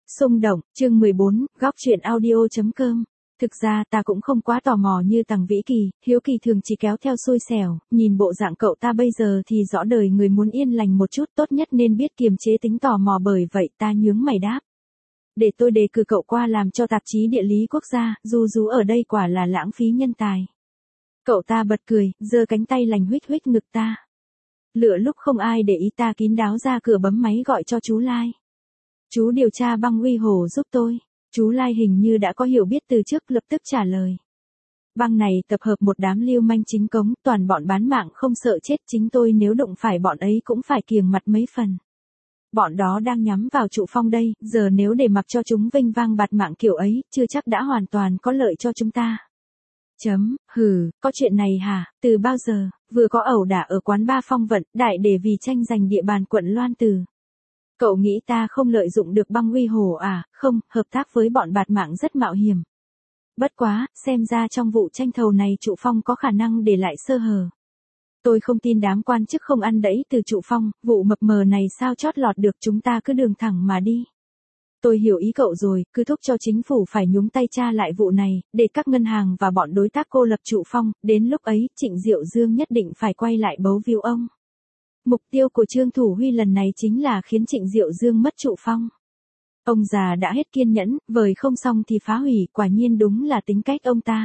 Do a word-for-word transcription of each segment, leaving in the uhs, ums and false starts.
Xung động, chương mười bốn, góc truyện audio.com. Thực ra ta cũng không quá tò mò như Tằng Vĩ Kỳ, hiếu kỳ thường chỉ kéo theo xui xẻo, nhìn bộ dạng cậu ta bây giờ thì rõ đời người muốn yên lành một chút, tốt nhất nên biết kiềm chế tính tò mò, bởi vậy ta nhướng mày đáp. Để tôi đề cử cậu qua làm cho tạp chí Địa lý Quốc gia, du rú ở đây quả là lãng phí nhân tài. Cậu ta bật cười, giơ cánh tay lành huých huých ngực ta. Lựa lúc không ai để ý ta kín đáo ra cửa bấm máy gọi cho chú Lai. Chú điều tra băng uy hồ giúp tôi. Chú Lai hình như đã có hiểu biết từ trước, lập tức trả lời. Băng này tập hợp một đám lưu manh chính cống, toàn bọn bán mạng không sợ chết, chính tôi nếu đụng phải bọn ấy cũng phải kiềng mặt mấy phần. Bọn đó đang nhắm vào Trụ Phong đây, giờ nếu để mặc cho chúng vinh vang bạt mạng kiểu ấy, chưa chắc đã hoàn toàn có lợi cho chúng ta. Chấm, hừ, có chuyện này hả, từ bao giờ, vừa có ẩu đả ở quán ba Phong Vận, đại để vì tranh giành địa bàn quận Loan Từ. Cậu nghĩ ta không lợi dụng được băng uy hồ à? Không, hợp tác với bọn bạt mạng rất mạo hiểm. Bất quá, xem ra trong vụ tranh thầu này Trụ Phong có khả năng để lại sơ hở. Tôi không tin đám quan chức không ăn đẫy từ Trụ Phong, vụ mập mờ này sao chót lọt được, chúng ta cứ đường thẳng mà đi. Tôi hiểu ý cậu rồi, cứ thúc cho chính phủ phải nhúng tay tra lại vụ này, để các ngân hàng và bọn đối tác cô lập Trụ Phong, đến lúc ấy, Trịnh Diệu Dương nhất định phải quay lại bấu víu ông. Mục tiêu của Trương Thủ Huy lần này chính là khiến Trịnh Diệu Dương mất Trụ Phong. Ông già đã hết kiên nhẫn, vời không xong thì phá hủy, quả nhiên đúng là tính cách ông ta.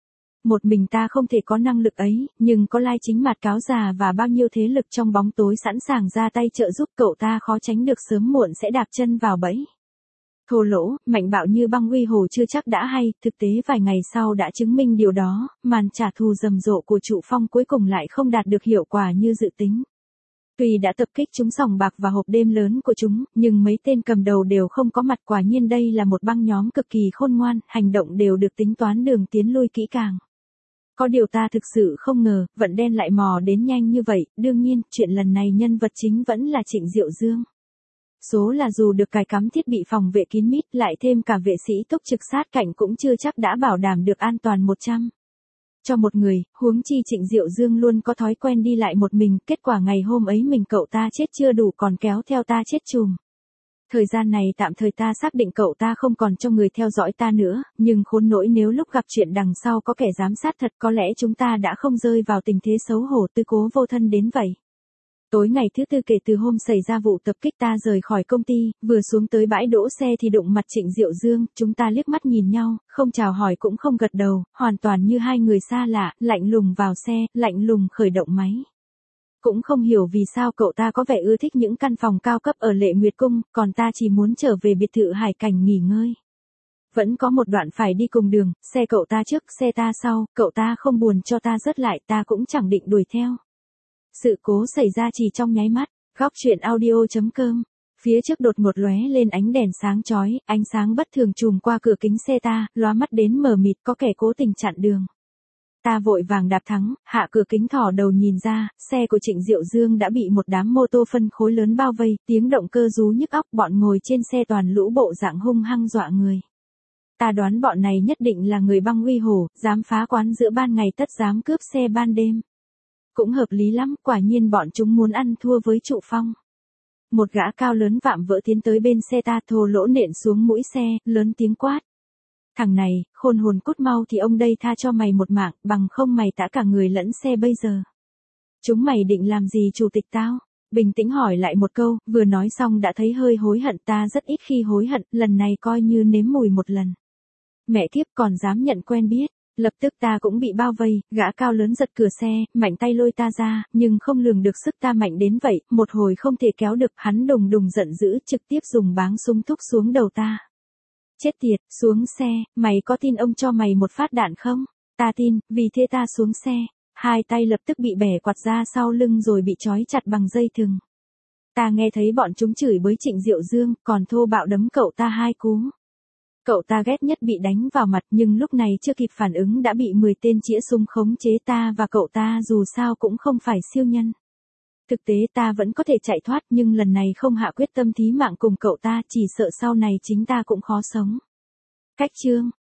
Một mình ta không thể có năng lực ấy, nhưng có Lai Chính Mạt cáo già và bao nhiêu thế lực trong bóng tối sẵn sàng ra tay trợ giúp, cậu ta khó tránh được sớm muộn sẽ đạp chân vào bẫy. Thô lỗ, mạnh bạo như băng uy hồ chưa chắc đã hay, thực tế vài ngày sau đã chứng minh điều đó, màn trả thù rầm rộ của Trụ Phong cuối cùng lại không đạt được hiệu quả như dự tính. Tuy đã tập kích chúng sòng bạc và hộp đêm lớn của chúng, nhưng mấy tên cầm đầu đều không có mặt, quả nhiên đây là một băng nhóm cực kỳ khôn ngoan, hành động đều được tính toán đường tiến lui kỹ càng. Có điều ta thực sự không ngờ, vận đen lại mò đến nhanh như vậy, đương nhiên, chuyện lần này nhân vật chính vẫn là Trịnh Diệu Dương. Số là dù được cài cắm thiết bị phòng vệ kín mít, lại thêm cả vệ sĩ túc trực sát cạnh cũng chưa chắc đã bảo đảm được an toàn một trăm. Cho một người, huống chi Trịnh Diệu Dương luôn có thói quen đi lại một mình, kết quả ngày hôm ấy mình cậu ta chết chưa đủ còn kéo theo ta chết chùm. Thời gian này tạm thời ta xác định cậu ta không còn cho người theo dõi ta nữa, nhưng khốn nỗi nếu lúc gặp chuyện đằng sau có kẻ giám sát thật, có lẽ chúng ta đã không rơi vào tình thế xấu hổ tư cố vô thân đến vậy. Tối ngày thứ tư kể từ hôm xảy ra vụ tập kích, ta rời khỏi công ty, vừa xuống tới bãi đỗ xe thì đụng mặt Trịnh Diệu Dương, chúng ta liếc mắt nhìn nhau, không chào hỏi cũng không gật đầu, hoàn toàn như hai người xa lạ, lạnh lùng vào xe, lạnh lùng khởi động máy. Cũng không hiểu vì sao cậu ta có vẻ ưa thích những căn phòng cao cấp ở Lệ Nguyệt Cung, còn ta chỉ muốn trở về biệt thự hải cảnh nghỉ ngơi. Vẫn có một đoạn phải đi cùng đường, xe cậu ta trước, xe ta sau, cậu ta không buồn cho ta rớt lại, ta cũng chẳng định đuổi theo. Sự cố xảy ra chỉ trong nháy mắt, góc truyện audio.com. Phía trước đột ngột lóe lên ánh đèn sáng chói, ánh sáng bất thường trùm qua cửa kính xe ta, lóa mắt đến mờ mịt, có kẻ cố tình chặn đường. Ta vội vàng đạp thắng, hạ cửa kính thỏ đầu nhìn ra, xe của Trịnh Diệu Dương đã bị một đám mô tô phân khối lớn bao vây, tiếng động cơ rú nhức óc, bọn ngồi trên xe toàn lũ bộ dạng hung hăng dọa người. Ta đoán bọn này nhất định là người băng uy hồ, dám phá quán giữa ban ngày tất dám cướp xe ban đêm. Cũng hợp lý lắm, quả nhiên bọn chúng muốn ăn thua với Trụ Phong. Một gã cao lớn vạm vỡ tiến tới bên xe ta, thô lỗ nện xuống mũi xe, lớn tiếng quát. Thằng này, khôn hồn cút mau thì ông đây tha cho mày một mạng, bằng không mày tã cả người lẫn xe bây giờ. Chúng mày định làm gì chủ tịch tao? Bình tĩnh hỏi lại một câu, vừa nói xong đã thấy hơi hối hận, ta rất ít khi hối hận, lần này coi như nếm mùi một lần. Mẹ kiếp còn dám nhận quen biết. Lập tức ta cũng bị bao vây, gã cao lớn giật cửa xe, mạnh tay lôi ta ra, nhưng không lường được sức ta mạnh đến vậy, một hồi không thể kéo được, hắn đùng đùng giận dữ, trực tiếp dùng báng súng thúc xuống đầu ta. Chết tiệt, xuống xe, mày có tin ông cho mày một phát đạn không? Ta tin, vì thế ta xuống xe, hai tay lập tức bị bẻ quạt ra sau lưng rồi bị trói chặt bằng dây thừng. Ta nghe thấy bọn chúng chửi bới Trịnh Diệu Dương, còn thô bạo đấm cậu ta hai cú. Cậu ta ghét nhất bị đánh vào mặt, nhưng lúc này chưa kịp phản ứng đã bị mười tên chĩa súng khống chế, ta và cậu ta dù sao cũng không phải siêu nhân. Thực tế ta vẫn có thể chạy thoát, nhưng lần này không hạ quyết tâm thí mạng cùng cậu ta, chỉ sợ sau này chính ta cũng khó sống. Cách chương